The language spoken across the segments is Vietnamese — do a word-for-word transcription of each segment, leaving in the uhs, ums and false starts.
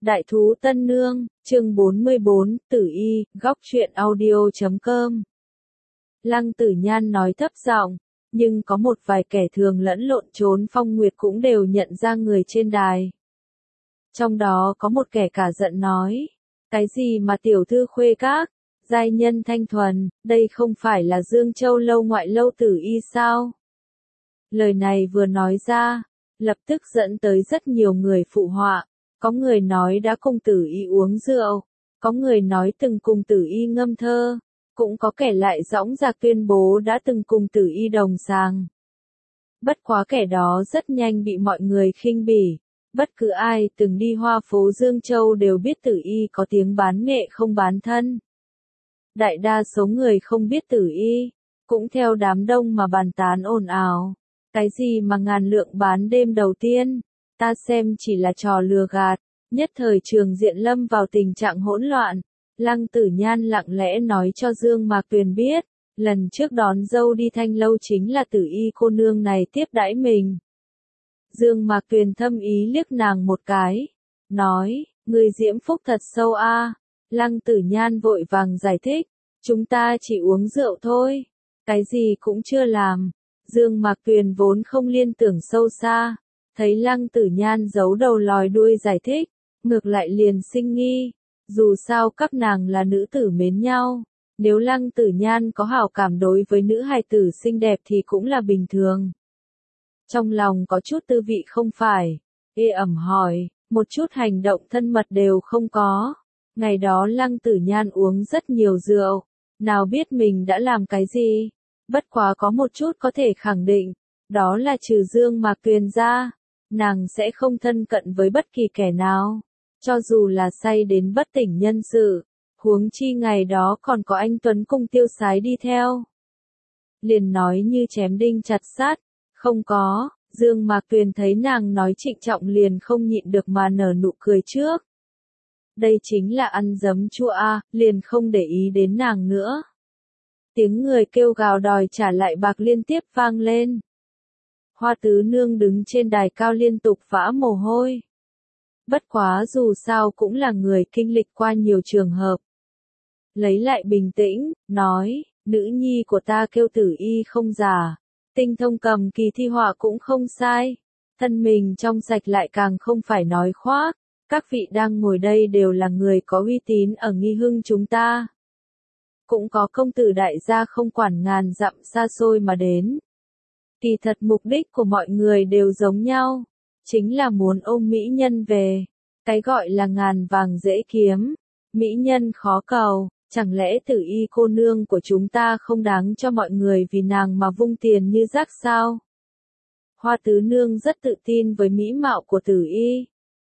Đại thú Tân Nương, chương bốn mươi bốn, Tử Y, góc truyện audio chấm com. Lăng Tử Nhan nói thấp giọng, nhưng có một vài kẻ thường lẫn lộn trốn Phong Nguyệt cũng đều nhận ra người trên đài. Trong đó có một kẻ cả giận nói, cái gì mà tiểu thư khuê các, giai nhân thanh thuần, đây không phải là Dương Châu lâu ngoại lâu Tử Y sao? Lời này vừa nói ra, lập tức dẫn tới rất nhiều người phụ họa. Có người nói đã cùng Tử Y uống rượu, có người nói từng cùng Tử Y ngâm thơ, cũng có kẻ lại dõng dạc tuyên bố đã từng cùng Tử Y đồng sàng. Bất quá kẻ đó rất nhanh bị mọi người khinh bỉ, bất cứ ai từng đi hoa phố Dương Châu đều biết Tử Y có tiếng bán nghệ không bán thân. Đại đa số người không biết Tử Y, cũng theo đám đông mà bàn tán ồn ào. Cái gì mà ngàn lượng bán đêm đầu tiên, ta xem chỉ là trò lừa gạt. Nhất thời trường diện lâm vào tình trạng hỗn loạn. Lăng Tử Nhan lặng lẽ nói cho Dương Mạc Tuyền biết, lần trước đón dâu đi Thanh lâu chính là Tử Y cô nương này tiếp đãi mình. Dương Mạc Tuyền thâm ý liếc nàng một cái, nói, người diễm phúc thật sâu a. À. Lăng Tử Nhan vội vàng giải thích, chúng ta chỉ uống rượu thôi, cái gì cũng chưa làm. Dương Mạc Tuyền vốn không liên tưởng sâu xa, thấy Lăng Tử Nhan giấu đầu lòi đuôi giải thích, ngược lại liền sinh nghi, dù sao các nàng là nữ tử mến nhau, nếu Lăng Tử Nhan có hảo cảm đối với nữ hài tử xinh đẹp thì cũng là bình thường. Trong lòng có chút tư vị không phải, ê ẩm hỏi, một chút hành động thân mật đều không có. Ngày đó Lăng Tử Nhan uống rất nhiều rượu, nào biết mình đã làm cái gì, bất quá có một chút có thể khẳng định, đó là trừ Dương Mạc Tuyền ra, nàng sẽ không thân cận với bất kỳ kẻ nào. Cho dù là say đến bất tỉnh nhân sự, huống chi ngày đó còn có anh Tuấn cùng Tiêu Sái đi theo. Liền nói như chém đinh chặt sắt, không có, Dương Mạc Tuyền thấy nàng nói trịnh trọng liền không nhịn được mà nở nụ cười trước. Đây chính là ăn giấm chua a, liền không để ý đến nàng nữa. Tiếng người kêu gào đòi trả lại bạc liên tiếp vang lên. Hoa Tứ Nương đứng trên đài cao liên tục vã mồ hôi. Bất quá dù sao cũng là người kinh lịch qua nhiều trường hợp. Lấy lại bình tĩnh, nói, nữ nhi của ta kêu Tử Y không giả, tinh thông cầm kỳ thi họa cũng không sai, thân mình trong sạch lại càng không phải nói khoác, các vị đang ngồi đây đều là người có uy tín ở Nghi Hưng chúng ta. Cũng có công tử đại gia không quản ngàn dặm xa xôi mà đến. Kỳ thật mục đích của mọi người đều giống nhau. Chính là muốn ôm mỹ nhân về. Cái gọi là ngàn vàng dễ kiếm, mỹ nhân khó cầu, chẳng lẽ Tử Y cô nương của chúng ta không đáng cho mọi người vì nàng mà vung tiền như rác sao? Hoa Tứ Nương rất tự tin với mỹ mạo của Tử Y.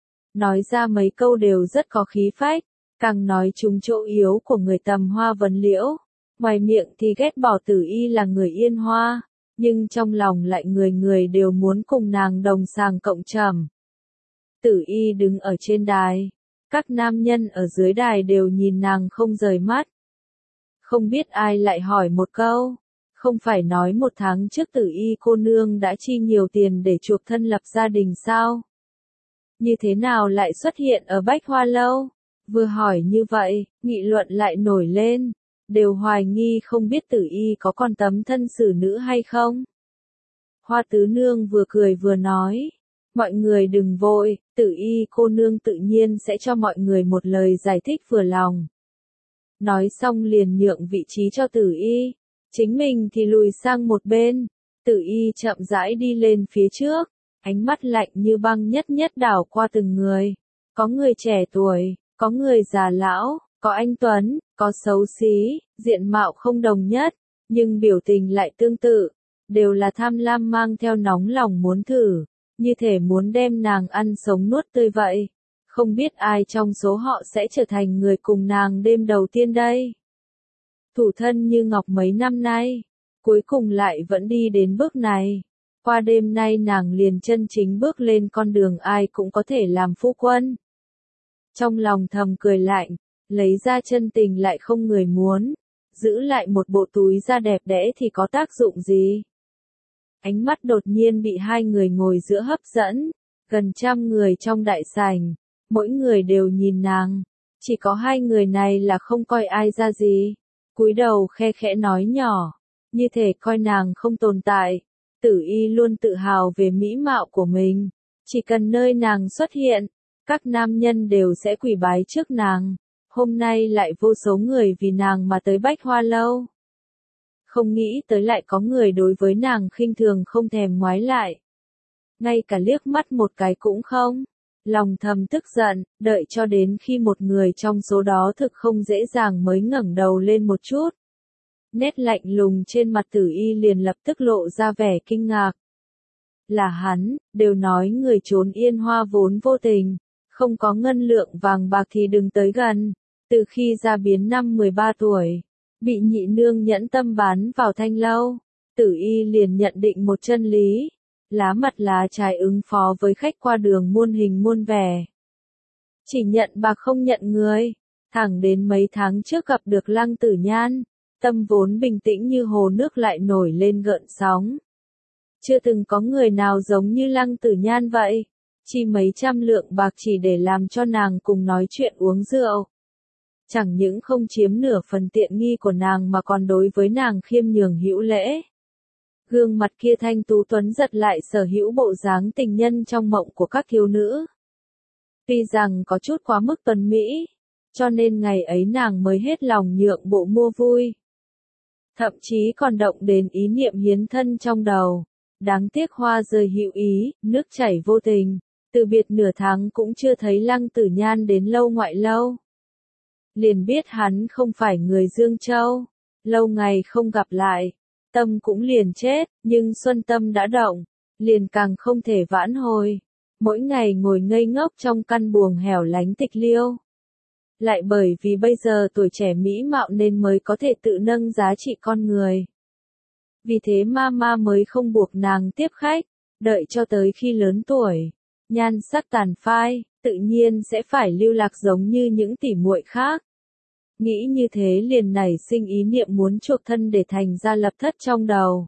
Nói ra mấy câu đều rất có khí phách, càng nói trúng chỗ yếu của người tầm Hoa Vấn Liễu. Ngoài miệng thì ghét bỏ Tử Y là người Yên Hoa, nhưng trong lòng lại người người đều muốn cùng nàng đồng sàng cộng trầm. Tử Y đứng ở trên đài, các nam nhân ở dưới đài đều nhìn nàng không rời mắt. Không biết ai lại hỏi một câu, không phải nói một tháng trước Tử Y cô nương đã chi nhiều tiền để chuộc thân lập gia đình sao? Như thế nào lại xuất hiện ở Bách Hoa Lâu? Vừa hỏi như vậy, nghị luận lại nổi lên, đều hoài nghi không biết Tử Y có còn tấm thân xử nữ hay không. Hoa Tứ Nương vừa cười vừa nói, mọi người đừng vội, Tử Y cô nương tự nhiên sẽ cho mọi người một lời giải thích vừa lòng. Nói xong liền nhượng vị trí cho Tử Y, chính mình thì lùi sang một bên. Tử Y chậm rãi đi lên phía trước, ánh mắt lạnh như băng nhất nhất đảo qua từng người. Có người trẻ tuổi, có người già lão, có anh tuấn, có xấu xí, diện mạo không đồng nhất, nhưng biểu tình lại tương tự, đều là tham lam mang theo nóng lòng muốn thử, như thể muốn đem nàng ăn sống nuốt tươi vậy. Không biết ai trong số họ sẽ trở thành người cùng nàng đêm đầu tiên đây. Thủ thân như ngọc mấy năm nay, cuối cùng lại vẫn đi đến bước này. Qua đêm nay nàng liền chân chính bước lên con đường ai cũng có thể làm phu quân. Trong lòng thầm cười lạnh, lấy ra chân tình lại không người muốn, giữ lại một bộ túi da đẹp đẽ thì có tác dụng gì? Ánh mắt đột nhiên bị hai người ngồi giữa hấp dẫn, gần trăm người trong đại sảnh, Mỗi người đều nhìn nàng, chỉ có hai người này là không coi ai ra gì. Cúi đầu khe khẽ nói nhỏ, như thể coi nàng không tồn tại. Tử Y luôn tự hào về mỹ mạo của mình, chỉ cần nơi nàng xuất hiện, các nam nhân đều sẽ quỳ bái trước nàng. Hôm nay lại vô số người vì nàng mà tới Bách Hoa Lâu. Không nghĩ tới lại có người đối với nàng khinh thường không thèm ngoái lại. Ngay cả liếc mắt một cái cũng không. Lòng thầm tức giận, đợi cho đến khi một người trong số đó thực không dễ dàng mới ngẩng đầu lên một chút. Nét lạnh lùng trên mặt Tử Y liền lập tức lộ ra vẻ kinh ngạc. Là hắn, đều nói người trốn Yên Hoa vốn vô tình, không có ngân lượng vàng bạc thì đừng tới gần. Từ khi ra biến năm mười ba tuổi, bị nhị nương nhẫn tâm bán vào thanh lâu, Tử Y liền nhận định một chân lý. Lá mặt lá trái ứng phó với khách qua đường muôn hình muôn vẻ. Chỉ nhận bạc không nhận người, thẳng đến mấy tháng trước gặp được Lăng Tử Nhan, tâm vốn bình tĩnh như hồ nước lại nổi lên gợn sóng. Chưa từng có người nào giống như Lăng Tử Nhan vậy, chi mấy trăm lượng bạc chỉ để làm cho nàng cùng nói chuyện uống rượu. Chẳng những không chiếm nửa phần tiện nghi của nàng mà còn đối với nàng khiêm nhường hữu lễ. Gương mặt kia thanh tú tuấn giật lại sở hữu bộ dáng tình nhân trong mộng của các thiếu nữ. Tuy rằng có chút quá mức tuấn mỹ, cho nên ngày ấy nàng mới hết lòng nhượng bộ mua vui. Thậm chí còn động đến ý niệm hiến thân trong đầu. Đáng tiếc hoa rơi hữu ý, nước chảy vô tình, từ biệt nửa tháng cũng chưa thấy Lăng Tử Nhan đến lâu ngoại lâu. Liền biết hắn không phải người Dương Châu, lâu ngày không gặp lại. Tâm cũng liền chết, nhưng xuân tâm đã động, liền càng không thể vãn hồi. Mỗi ngày ngồi ngây ngốc trong căn buồng hẻo lánh tịch liêu. Lại bởi vì bây giờ tuổi trẻ mỹ mạo nên mới có thể tự nâng giá trị con người. Vì thế mama mới không buộc nàng tiếp khách, đợi cho tới khi lớn tuổi, nhan sắc tàn phai, tự nhiên sẽ phải lưu lạc giống như những tỉ muội khác. Nghĩ như thế liền nảy sinh ý niệm muốn chuộc thân để thành ra lập thất trong đầu.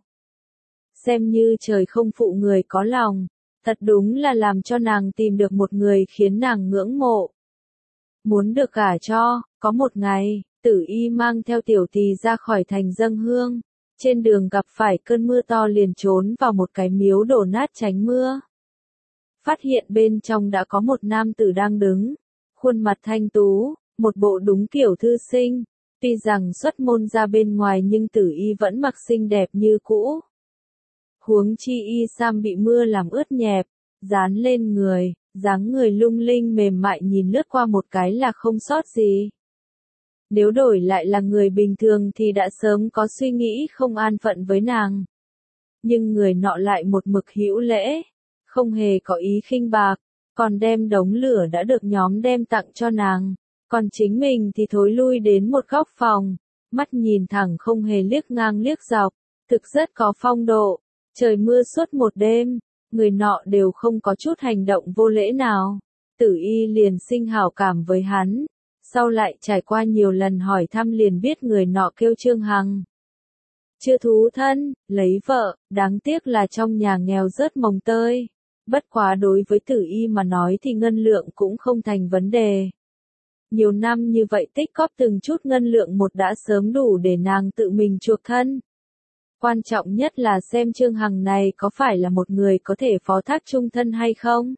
Xem như trời không phụ người có lòng, thật đúng là làm cho nàng tìm được một người khiến nàng ngưỡng mộ. Muốn được gả cho, có một ngày, Tử Y mang theo tiểu tỳ ra khỏi thành dâng hương, trên đường gặp phải cơn mưa to liền trốn vào một cái miếu đổ nát tránh mưa. Phát hiện bên trong đã có một nam tử đang đứng, khuôn mặt thanh tú, một bộ đúng kiểu thư sinh, tuy rằng xuất môn ra bên ngoài nhưng Tử Y vẫn mặc xinh đẹp như cũ. Huống chi y sam bị mưa làm ướt nhẹp, dán lên người, dáng người lung linh mềm mại nhìn lướt qua một cái là không sót gì. Nếu đổi lại là người bình thường thì đã sớm có suy nghĩ không an phận với nàng. Nhưng người nọ lại một mực hữu lễ, không hề có ý khinh bạc, còn đem đống lửa đã được nhóm đem tặng cho nàng. Còn chính mình thì thối lui đến một góc phòng, mắt nhìn thẳng không hề liếc ngang liếc dọc, thực rất có phong độ. Trời mưa suốt một đêm, người nọ đều không có chút hành động vô lễ nào. Tử Y liền sinh hảo cảm với hắn, sau lại trải qua nhiều lần hỏi thăm liền biết người nọ kêu Trương Hằng. Chưa thú thân, lấy vợ, đáng tiếc là trong nhà nghèo rớt mồng tơi. Bất quá đối với Tử Y mà nói thì ngân lượng cũng không thành vấn đề. Nhiều năm như vậy tích cóp từng chút ngân lượng một đã sớm đủ để nàng tự mình chuộc thân. Quan trọng nhất là xem Trương Hằng này có phải là một người có thể phó thác chung thân hay không.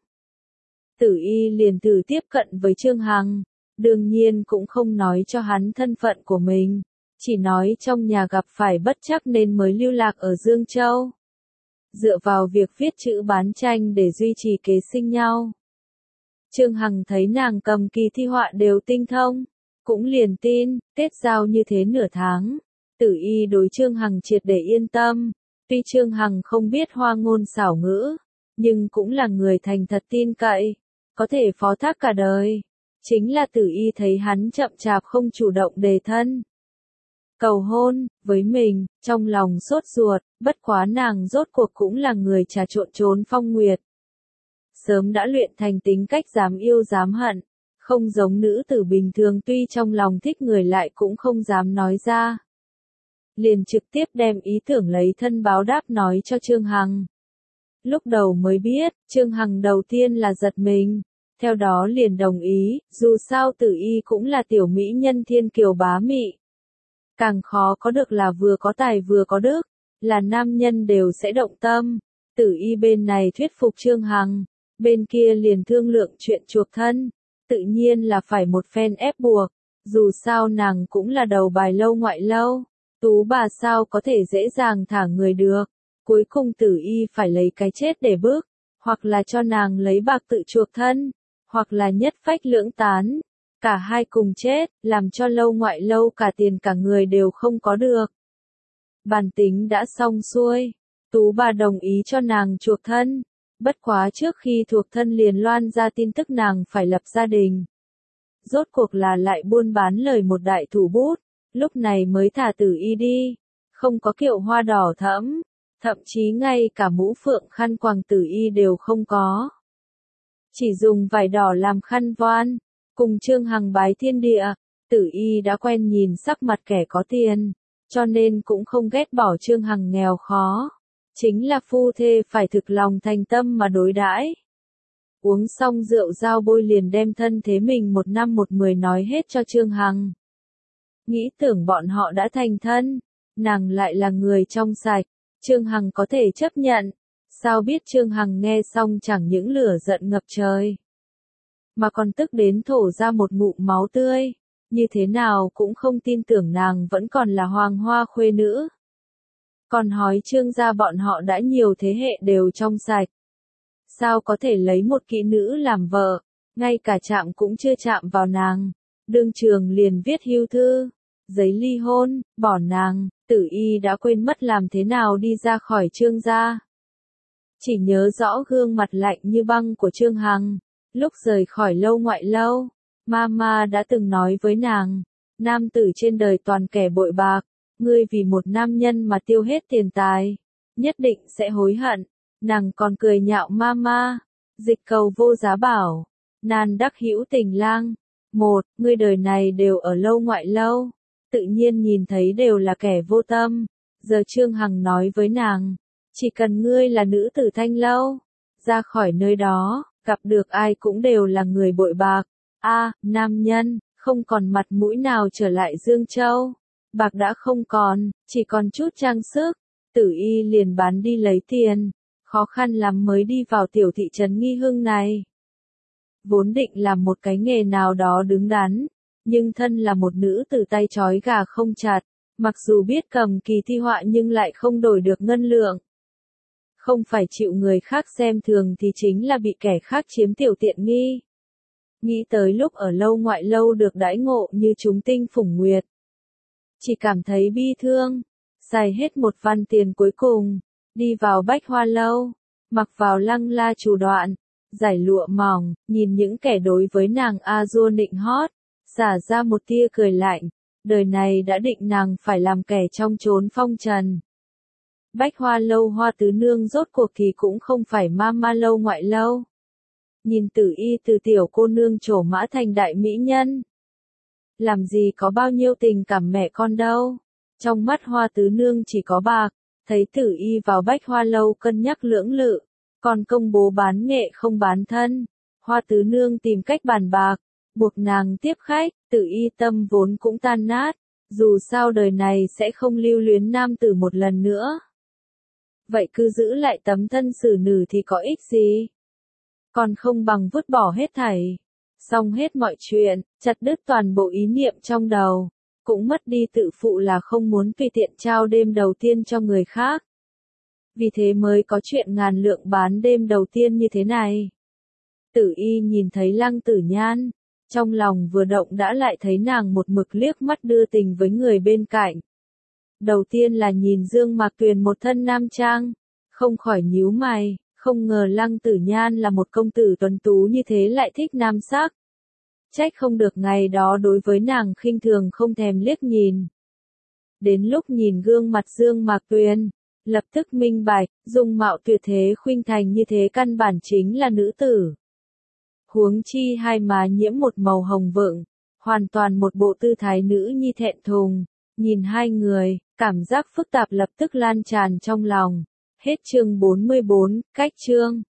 Tử Y liền thử tiếp cận với Trương Hằng, đương nhiên cũng không nói cho hắn thân phận của mình, chỉ nói trong nhà gặp phải bất trắc nên mới lưu lạc ở Dương Châu. Dựa vào việc viết chữ bán tranh để duy trì kế sinh nhau. Trương Hằng thấy nàng cầm kỳ thi họa đều tinh thông, cũng liền tin, kết giao như thế nửa tháng. Tử Y đối Trương Hằng triệt để yên tâm, tuy Trương Hằng không biết hoa ngôn xảo ngữ, nhưng cũng là người thành thật tin cậy, có thể phó thác cả đời. Chính là Tử Y thấy hắn chậm chạp không chủ động đề thân. Cầu hôn, với mình, trong lòng sốt ruột, bất quá nàng rốt cuộc cũng là người trà trộn trốn phong nguyệt. Sớm đã luyện thành tính cách dám yêu dám hận, không giống nữ tử bình thường tuy trong lòng thích người lại cũng không dám nói ra. Liền trực tiếp đem ý tưởng lấy thân báo đáp nói cho Trương Hằng. Lúc đầu mới biết, Trương Hằng đầu tiên là giật mình, theo đó liền đồng ý, dù sao Tử Y cũng là tiểu mỹ nhân thiên kiều bá mị. Càng khó có được là vừa có tài vừa có đức, là nam nhân đều sẽ động tâm. Tử Y bên này thuyết phục Trương Hằng, bên kia liền thương lượng chuyện chuộc thân, tự nhiên là phải một phen ép buộc, dù sao nàng cũng là đầu bài lâu ngoại lâu, tú bà sao có thể dễ dàng thả người được, cuối cùng Tử Y phải lấy cái chết để bước, hoặc là cho nàng lấy bạc tự chuộc thân, hoặc là nhất phách lưỡng tán, cả hai cùng chết, làm cho lâu ngoại lâu cả tiền cả người đều không có được. Bàn tính đã xong xuôi, tú bà đồng ý cho nàng chuộc thân, bất quá trước khi thuộc thân liền loan ra tin tức nàng phải lập gia đình. Rốt cuộc là lại buôn bán lời một đại thủ bút, lúc này mới thả Tử Y đi, không có kiệu hoa đỏ thẫm, thậm chí ngay cả mũ phượng khăn quàng Tử Y đều không có. Chỉ dùng vải đỏ làm khăn voan, cùng Trương Hằng bái thiên địa, Tử Y đã quen nhìn sắc mặt kẻ có tiền, cho nên cũng không ghét bỏ Trương Hằng nghèo khó. Chính là phu thê phải thực lòng thành tâm mà đối đãi. Uống xong rượu giao bôi liền đem thân thế mình một năm một mười nói hết cho Trương Hằng. Nghĩ tưởng bọn họ đã thành thân, nàng lại là người trong sạch, Trương Hằng có thể chấp nhận. Sao biết Trương Hằng nghe xong chẳng những lửa giận ngập trời, mà còn tức đến thổ ra một ngụm máu tươi, như thế nào cũng không tin tưởng nàng vẫn còn là hoàng hoa khuê nữ. Còn hỏi Trương gia bọn họ đã nhiều thế hệ đều trong sạch. Sao có thể lấy một kỹ nữ làm vợ, ngay cả chạm cũng chưa chạm vào nàng. Đương trường liền viết hưu thư, giấy ly hôn, bỏ nàng, Tử Y đã quên mất làm thế nào đi ra khỏi Trương gia. Chỉ nhớ rõ gương mặt lạnh như băng của Trương Hằng, lúc rời khỏi lâu ngoại lâu, Mama đã từng nói với nàng, nam tử trên đời toàn kẻ bội bạc. Ngươi vì một nam nhân mà tiêu hết tiền tài, nhất định sẽ hối hận. Nàng còn cười nhạo Mama, dịch cầu vô giá bảo, nan đắc hữu tình lang. Một, ngươi đời này đều ở lâu ngoại lâu, tự nhiên nhìn thấy đều là kẻ vô tâm. Giờ Trương Hằng nói với nàng, chỉ cần ngươi là nữ tử thanh lâu, ra khỏi nơi đó, gặp được ai cũng đều là người bội bạc. A, nam nhân, không còn mặt mũi nào trở lại Dương Châu. Bạc đã không còn, chỉ còn chút trang sức, Tử Y liền bán đi lấy tiền, khó khăn lắm mới đi vào tiểu thị trấn Nghi Hưng này. Vốn định làm một cái nghề nào đó đứng đắn, nhưng thân là một nữ tử tay trói gà không chặt, mặc dù biết cầm kỳ thi họa nhưng lại không đổi được ngân lượng. Không phải chịu người khác xem thường thì chính là bị kẻ khác chiếm tiểu tiện nghi. Nghĩ tới lúc ở lâu ngoại lâu được đãi ngộ như chúng tinh phủng nguyệt, chỉ cảm thấy bi thương, xài hết một văn tiền cuối cùng, đi vào Bách Hoa lâu, mặc vào lăng la chủ đoạn, giải lụa mỏng, nhìn những kẻ đối với nàng a dua nịnh hót, xả ra một tia cười lạnh, đời này đã định nàng phải làm kẻ trong chốn phong trần. Bách Hoa lâu Hoa tứ nương rốt cuộc thì cũng không phải Mama lâu ngoại lâu. Nhìn Tử Y từ tiểu cô nương trổ mã thành đại mỹ nhân. Làm gì có bao nhiêu tình cảm mẹ con đâu. Trong mắt Hoa tứ nương chỉ có bạc, thấy Tử Y vào Bách Hoa lâu cân nhắc lưỡng lự, còn công bố bán nghệ không bán thân. Hoa tứ nương tìm cách bàn bạc, buộc nàng tiếp khách, Tử Y tâm vốn cũng tan nát, dù sao đời này sẽ không lưu luyến nam tử một lần nữa. Vậy cứ giữ lại tấm thân xử nữ thì có ích gì? Còn không bằng vứt bỏ hết thảy. Xong hết mọi chuyện, chặt đứt toàn bộ ý niệm trong đầu, cũng mất đi tự phụ là không muốn tùy tiện trao đêm đầu tiên cho người khác. Vì thế mới có chuyện ngàn lượng bán đêm đầu tiên như thế này. Tử Y nhìn thấy Lăng Tử Nhan, trong lòng vừa động đã lại thấy nàng một mực liếc mắt đưa tình với người bên cạnh. Đầu tiên là nhìn Dương Mạc Tuyền một thân nam trang, không khỏi nhíu mày, không ngờ Lăng Tử Nhan là một công tử tuấn tú như thế lại thích nam sắc. Trách không được ngày đó đối với nàng khinh thường không thèm liếc nhìn. Đến lúc nhìn gương mặt Dương Mạc Tuyền, lập tức minh bạch, dung mạo tuyệt thế khuynh thành như thế căn bản chính là nữ tử. Huống chi hai má nhiễm một màu hồng vượng, hoàn toàn một bộ tư thái nữ nhi thẹn thùng. Nhìn hai người, cảm giác phức tạp lập tức lan tràn trong lòng. Hết chương bốn mươi bốn, cách chương.